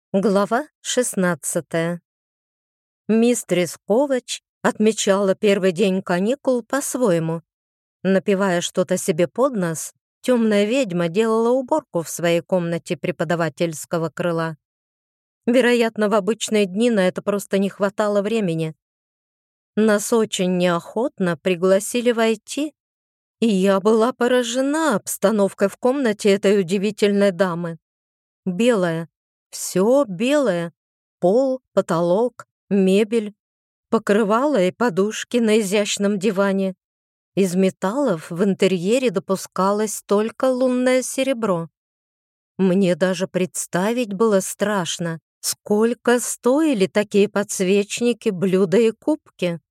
Глава 16. Мистерис Ковач отмечала первый день каникул по-своему. Напевая что-то себе под нос, темная ведьма делала уборку в своей комнате преподавательского крыла. Вероятно, в обычные дни на это просто не хватало времени. Нас очень неохотно пригласили войти, и я была поражена обстановкой в комнате этой удивительной дамы. Белая. Все белое. Пол, потолок, мебель, покрывало и подушки на изящном диване. Из металлов в интерьере допускалось только лунное серебро. Мне даже представить было страшно, сколько стоили такие подсвечники, блюда и кубки.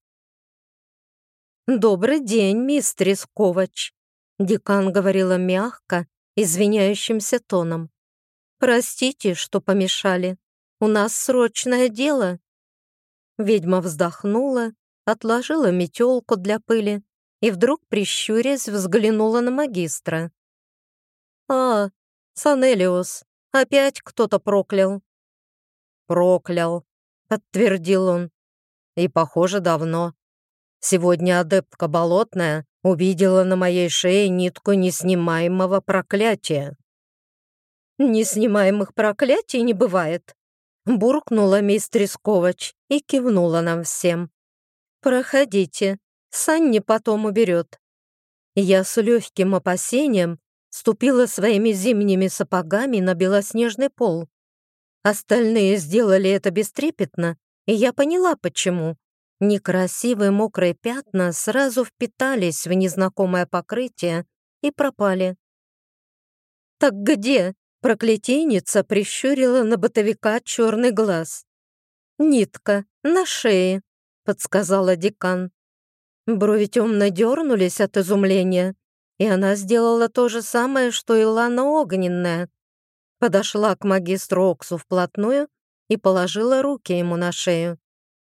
«Добрый день, мистерис Ковач», — декан говорила мягко, извиняющимся тоном. «Простите, что помешали. У нас срочное дело». Ведьма вздохнула, отложила метелку для пыли и вдруг, прищурясь, взглянула на магистра. «А, Санелиус, опять кто-то проклял?» «Проклял», — подтвердил он. «И, похоже, давно. Сегодня адептка Болотная увидела на моей шее нитку неснимаемого проклятия». «Неснимаемых проклятий не бывает», — буркнула мистерис Ковач и кивнула нам всем. «Проходите, Санни потом уберет». Я с легким опасением ступила своими зимними сапогами на белоснежный пол. Остальные сделали это бестрепетно, и я поняла, почему. Некрасивые мокрые пятна сразу впитались в незнакомое покрытие и пропали. «Так где?» Проклятийница прищурила на бытовика черный глаз. «Нитка, на шее», — подсказала декан. Брови темно дернулись от изумления, и она сделала то же самое, что и Лана Огненная. Подошла к магистру Оксу вплотную и положила руки ему на шею.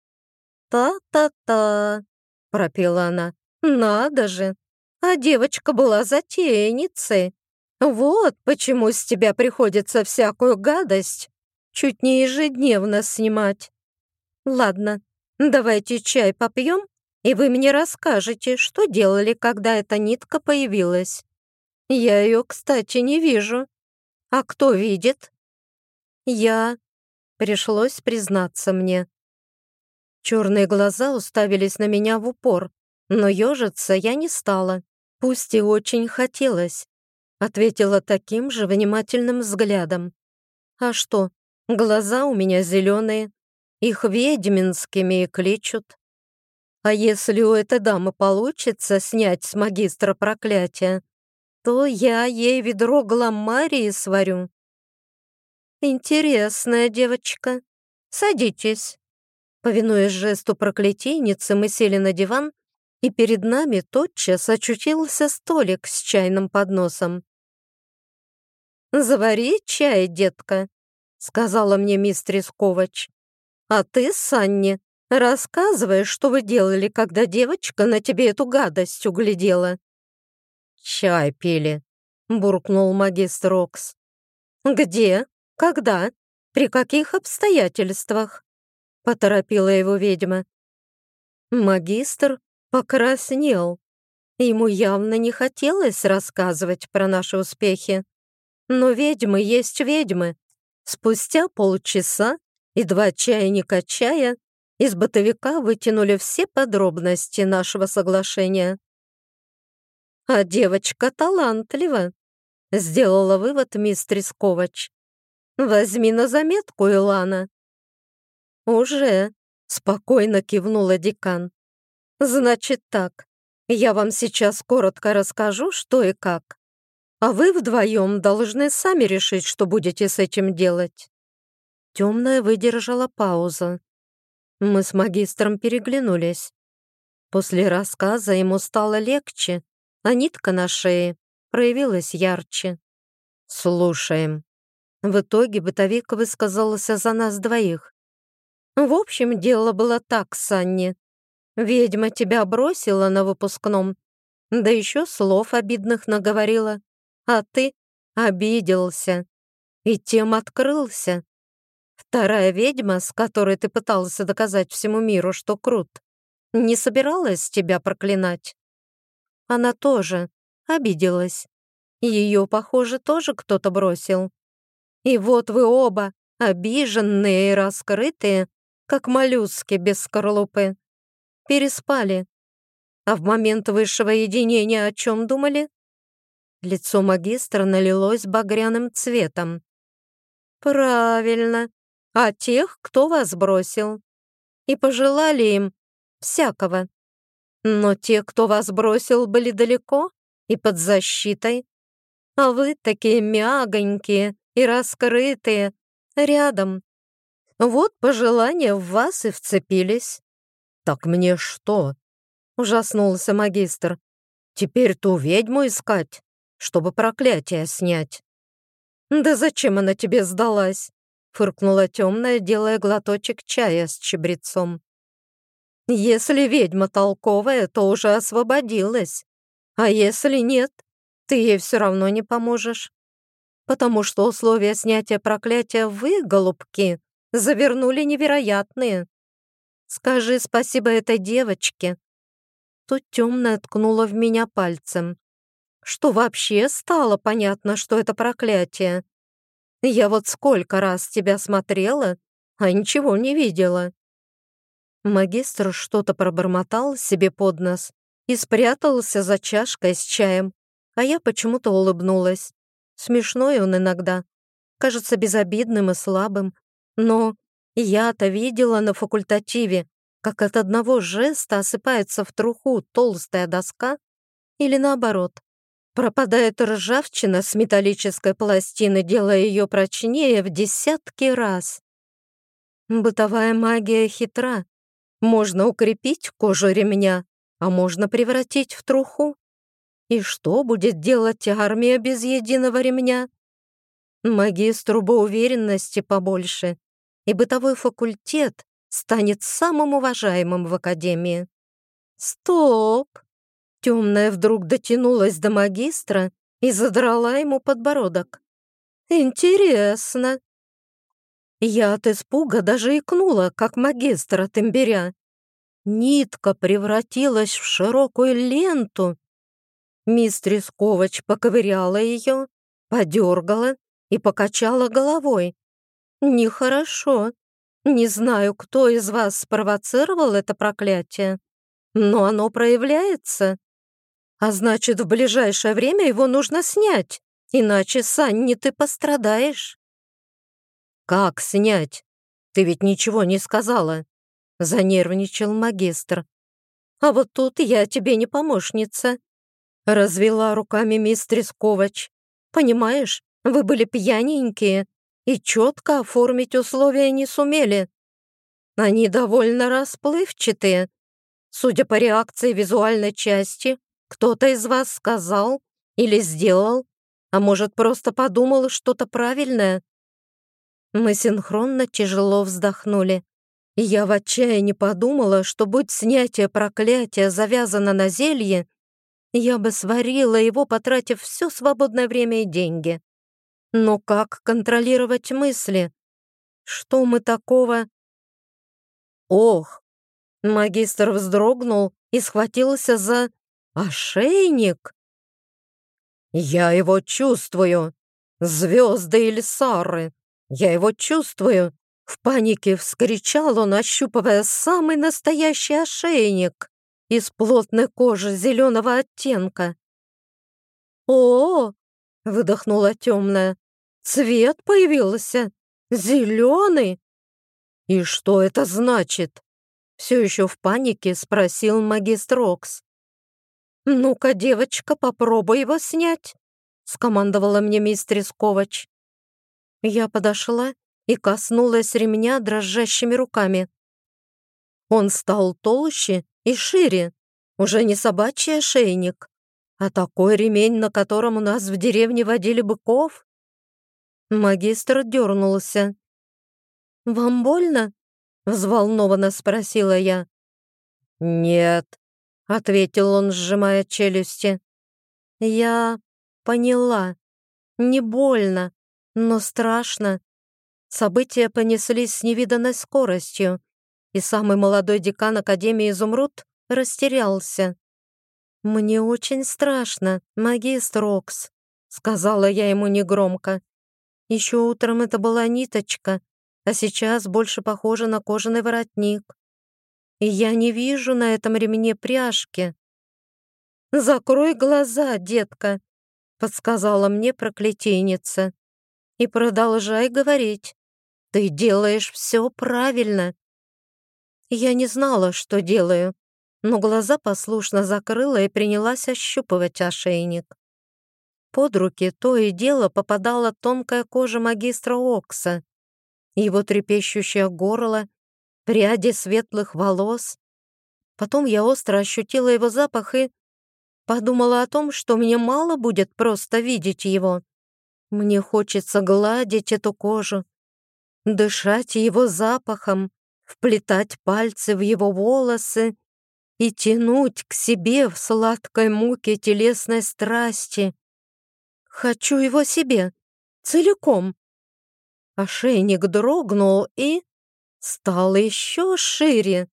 «Та-та-та», — пропела она, — «надо же! А девочка была затейницей. Вот почему с тебя приходится всякую гадость чуть не ежедневно снимать. Ладно, давайте чай попьем, и вы мне расскажете, что делали, когда эта нитка появилась. Я ее, кстати, не вижу. А кто видит?» «Я...» — пришлось признаться мне. Черные глаза уставились на меня в упор, но ежиться я не стала, пусть и очень хотелось. Ответила таким же внимательным взглядом. «А что, глаза у меня зеленые, их ведьминскими и кличут. А если у этой дамы получится снять с магистра проклятие, то я ей ведро гламмарии сварю». «Интересная девочка. Садитесь». Повинуясь жесту проклятийницы, мы сели на диван, и перед нами тотчас очутился столик с чайным подносом. «Завари чай, детка», — сказала мне мистерис Ковач. «А ты, Санни, рассказывай, что вы делали, когда девочка на тебе эту гадость углядела». «Чай пили», — буркнул магистр Окс. «Где? Когда? При каких обстоятельствах?» — поторопила его ведьма. Магистр покраснел. Ему явно не хотелось рассказывать про наши успехи. Но ведьмы есть ведьмы. Спустя полчаса и 2 чайника чая из бытовика вытянули все подробности нашего соглашения. «А девочка талантлива», — сделала вывод мистерис Ковач. «Возьми на заметку, Илана». «Уже», — спокойно кивнула декан. «Значит так, я вам сейчас коротко расскажу, что и как. А вы вдвоем должны сами решить, что будете с этим делать». Темная выдержала паузу. Мы с магистром переглянулись. После рассказа ему стало легче, а нитка на шее проявилась ярче. «Слушаем». В итоге бытовик высказался за нас двоих. «В общем, дело было так, Санни. Ведьма тебя бросила на выпускном, да еще слов обидных наговорила, а ты обиделся и тем открылся. Вторая ведьма, с которой ты пытался доказать всему миру, что крут, не собиралась тебя проклинать. Она тоже обиделась. Ее, похоже, тоже кто-то бросил. И вот вы оба, обиженные и раскрытые, как моллюски без скорлупы, переспали. А в момент высшего единения о чем думали? Лицо магистра налилось багряным цветом. Правильно, о тех, кто вас бросил. И пожелали им всякого. Но те, кто вас бросил, были далеко и под защитой. А вы такие мягонькие и раскрытые, рядом. Вот пожелания в вас и вцепились. «Так мне что?» — ужаснулся магистр. «Теперь ту ведьму искать, чтобы проклятие снять». «Да зачем она тебе сдалась?» — фыркнула темная, делая глоточек чая с чабрецом. «Если ведьма толковая, то уже освободилась. А если нет, ты ей все равно не поможешь. Потому что условия снятия проклятия вы, голубки, завернули невероятные. Скажи спасибо этой девочке». Тут темная ткнула в меня пальцем. Что вообще стало понятно, что это проклятие. Я вот сколько раз тебя смотрела, а ничего не видела. Магистр что-то пробормотал себе под нос и спрятался за чашкой с чаем, а я почему-то улыбнулась. Смешной он иногда, кажется безобидным и слабым, но я-то видела на факультативе, как от одного жеста осыпается в труху толстая доска или наоборот. Пропадает ржавчина с металлической пластины, делая ее прочнее в десятки раз. Бытовая магия хитра. Можно укрепить кожу ремня, а можно превратить в труху. И что будет делать армия без единого ремня? Магистру бы уверенности побольше, и бытовой факультет станет самым уважаемым в академии. Стоп! Темная вдруг дотянулась до магистра и задрала ему подбородок. Интересно. Я от испуга даже икнула, как магистр от имбиря. Нитка превратилась в широкую ленту. Мистрис Ковач поковыряла ее, подергала и покачала головой. Нехорошо. Не знаю, кто из вас спровоцировал это проклятие, но оно проявляется. А значит, в ближайшее время его нужно снять, иначе, Санни, ты пострадаешь. Как снять? Ты ведь ничего не сказала, занервничал магистр. А вот тут я тебе не помощница, развела руками мистрис Ковач. Понимаешь, вы были пьяненькие и четко оформить условия не сумели. Они довольно расплывчатые. Судя по реакции визуальной части, кто-то из вас сказал или сделал, а может, просто подумал что-то правильное. Мы синхронно тяжело вздохнули. И я в отчаянии подумала, что будь снятие проклятия завязано на зелье, я бы сварила его, потратив все свободное время и деньги. Но как контролировать мысли? Что мы такого... Ох! Магистр вздрогнул и схватился за ошейник. «Я его чувствую! Звезды Ильсары! Я его чувствую!» В панике вскричал он, ощупывая самый настоящий ошейник из плотной кожи зеленого оттенка. «О!» — выдохнула темная. «Цвет появился! Зеленый!» «И что это значит?» Все еще в панике спросил магистр Окс. «Ну-ка, девочка, попробуй его снять», — скомандовала мне мистерис Ковач. Я подошла и коснулась ремня дрожащими руками. Он стал толще и шире, уже не собачий ошейник, а такой ремень, на котором у нас в деревне водили быков. Магистр дернулся. «Вам больно?» — взволнованно спросила я. «Нет», — ответил он, сжимая челюсти. «Я поняла. Не больно, но страшно. События понеслись с невиданной скоростью, и самый молодой декан Академии Изумруд растерялся. «Мне очень страшно, магистр Окс», — сказала я ему негромко. «Еще утром это была ниточка, а сейчас больше похоже на кожаный воротник. И я не вижу на этом ремне пряжки». «Закрой глаза, детка», — подсказала мне проклятийница. «И продолжай говорить. Ты делаешь все правильно». Я не знала, что делаю, но глаза послушно закрыла и принялась ощупывать ошейник. Под руки то и дело попадала тонкая кожа магистра Окса, его трепещущее горло, пряди светлых волос. Потом я остро ощутила его запах и подумала о том, что мне мало будет просто видеть его. Мне хочется гладить эту кожу, дышать его запахом, вплетать пальцы в его волосы и тянуть к себе в сладкой муке телесной страсти. Хочу его себе, целиком. Ошейник дрогнул и стал еще шире.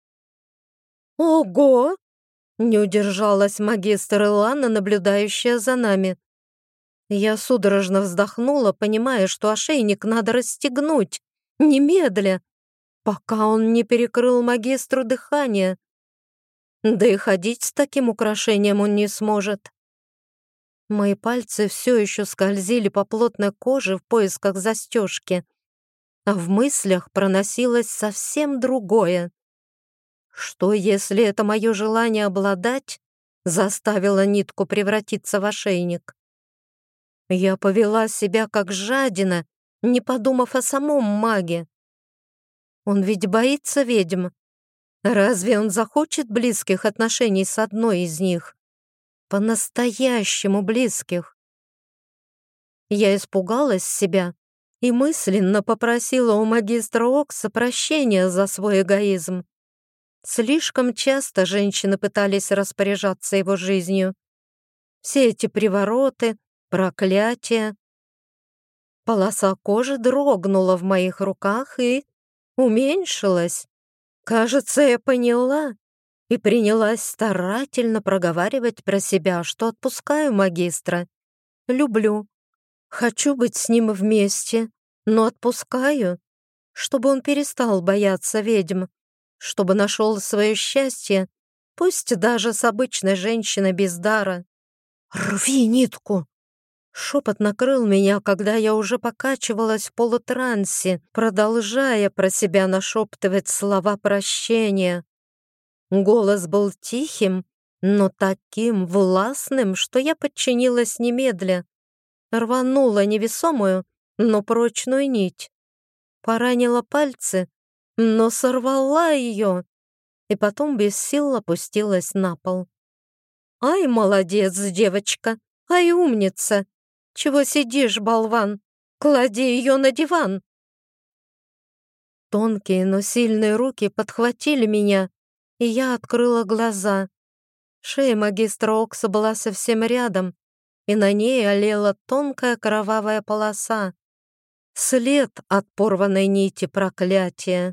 «Ого!» — не удержалась магистр Илана, наблюдающая за нами. Я судорожно вздохнула, понимая, что ошейник надо расстегнуть, немедля, пока он не перекрыл магистру дыхание. Да и ходить с таким украшением он не сможет. Мои пальцы все еще скользили по плотной коже в поисках застежки, а в мыслях проносилось совсем другое. Что, если это мое желание обладать заставило нитку превратиться в ошейник? Я повела себя как жадина, не подумав о самом маге. Он ведь боится ведьм. Разве он захочет близких отношений с одной из них? По-настоящему близких. Я испугалась себя и мысленно попросила у магистра Окса прощения за свой эгоизм. Слишком часто женщины пытались распоряжаться его жизнью. Все эти привороты, проклятия. Полоса кожи дрогнула в моих руках и уменьшилась. Кажется, я поняла и принялась старательно проговаривать про себя, что отпускаю магистра. Люблю. Хочу быть с ним вместе, но отпускаю, чтобы он перестал бояться ведьм, чтобы нашел свое счастье, пусть даже с обычной женщиной без дара. «Рви нитку!» Шепот накрыл меня, когда я уже покачивалась в полутрансе, продолжая про себя нашептывать слова прощения. Голос был тихим, но таким властным, что я подчинилась немедля. Рванула невесомую, но прочную нить. Поранила пальцы, но сорвала ее, и потом без сил опустилась на пол. «Ай, молодец, девочка! Ай, умница! Чего сидишь, болван? Клади ее на диван!» Тонкие, но сильные руки подхватили меня, и я открыла глаза. Шея магистра Окса была совсем рядом, и на ней олела тонкая кровавая полоса. След от порванной нити проклятия.